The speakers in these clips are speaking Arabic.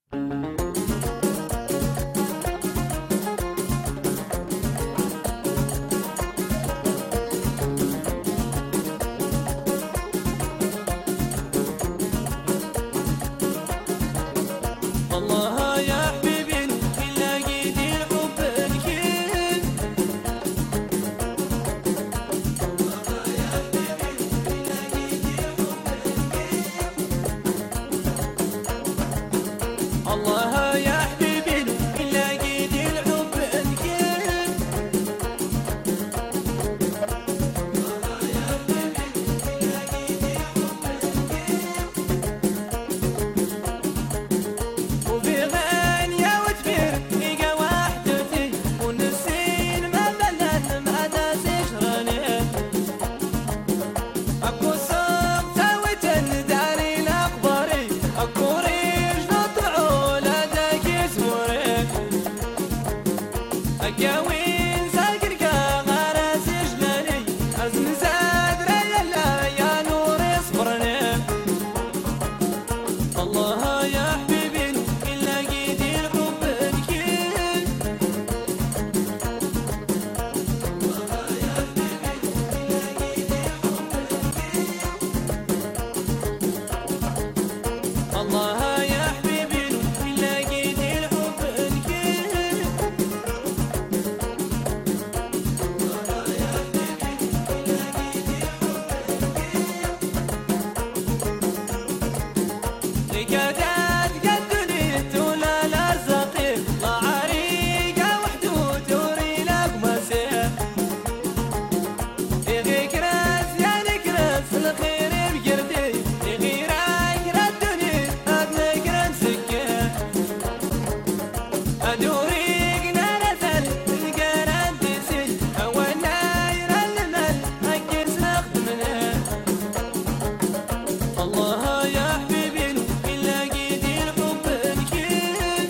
الله يا حبيبي إلا قيد الحب الكيد. الله يا حبيبي إلا قيد الحب الكيد. وفي غالية وتبير لقى وحدتي ونسين ما بلد ما داس يشرني. أكو سوق تاوتن داري الأخباري أكو ريش نطلعو لداك يسوري. أكاوين ساقرقا غارس يجلالي أزم زاد ريلا يا نور يصبرني. الله يا حبيبي إلا قيد الحب الكيد. الله يا حبيبي إلا قيد الحب الكيد. لقادات قدني تولا الارزاقي لا عريقه وحدو توري لك مسير. يغيك راس يا نكرس الخير بقردي يغيرك ردني ادنك رنسكر. ادوريك نرسل القران تسي اول ناير المل اكر سنخدمنا. الله يا حبيبي إلا قيد الحب الكيد.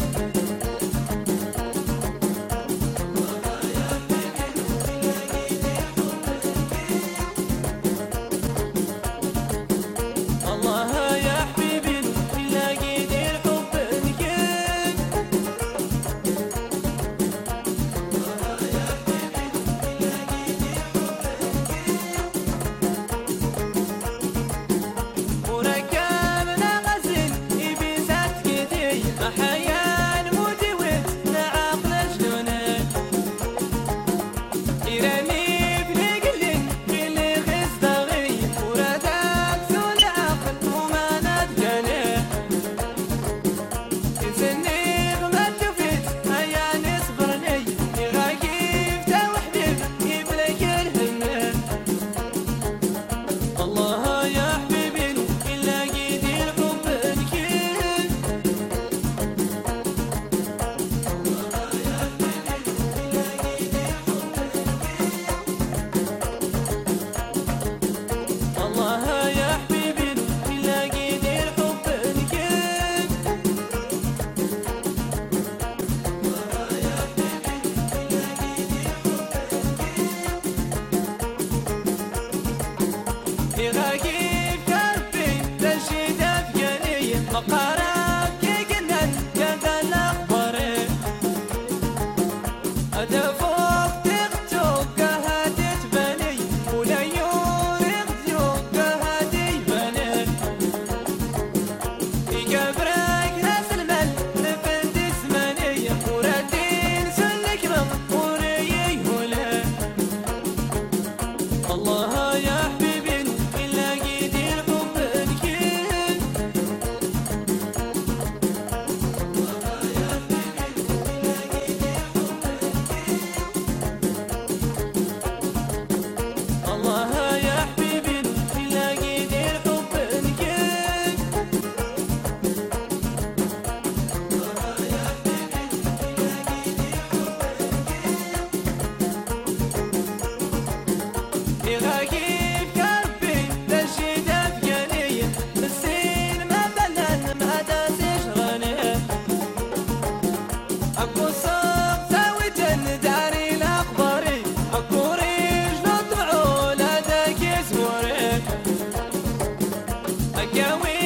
الله يا حبيبي إلا قيد الحب الكيد. وركبنا غزل يبيسات كدي أحيان مدوت لعقل جنونك. يرمي في قلن اللي خز ضغي وردك ذو العقل وما ندقنك. يسني ما تفيت هيا نصبرني يغايب توحدك يبلك الهمك. الله يا حبيبي إلا قيد الحب الكيد. الله يا حبيبي إلا قيد الحب الكيد. يغايب كربي تشيد أفقاني مقارب كيقنن كذا الأخباري. أدفوق تغتوق هاتت بني ولا يورق ذوق هاتي بني. يقبرك راس المل لفت اسماني وردين سلك رض وريي ولا. الله يا حبيبي إلا قيد الحب الكيد. الله يا حبيبي إلا قيد الحب الكيد. يغايب كربي تشيد أفقاني السين ما بلد ما داس يشرني. أكو سوق تاوتن داري الأخباري أكو ريش نطلعو لداك يسوري. أكاوين